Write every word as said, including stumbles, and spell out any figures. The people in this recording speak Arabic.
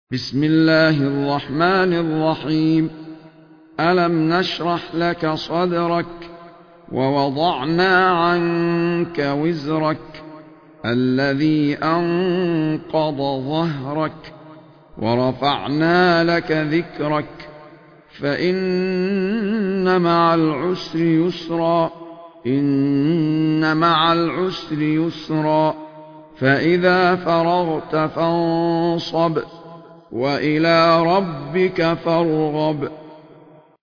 بسم الله الرحمن الرحيم. ألم نشرح لك صدرك ووضعنا عنك وزرك الذي أنقض ظهرك ورفعنا لك ذكرك فإن مع العسر يسرا إن مع العسر يسرا فإذا فرغت فانصب وإلى ربك فارغب.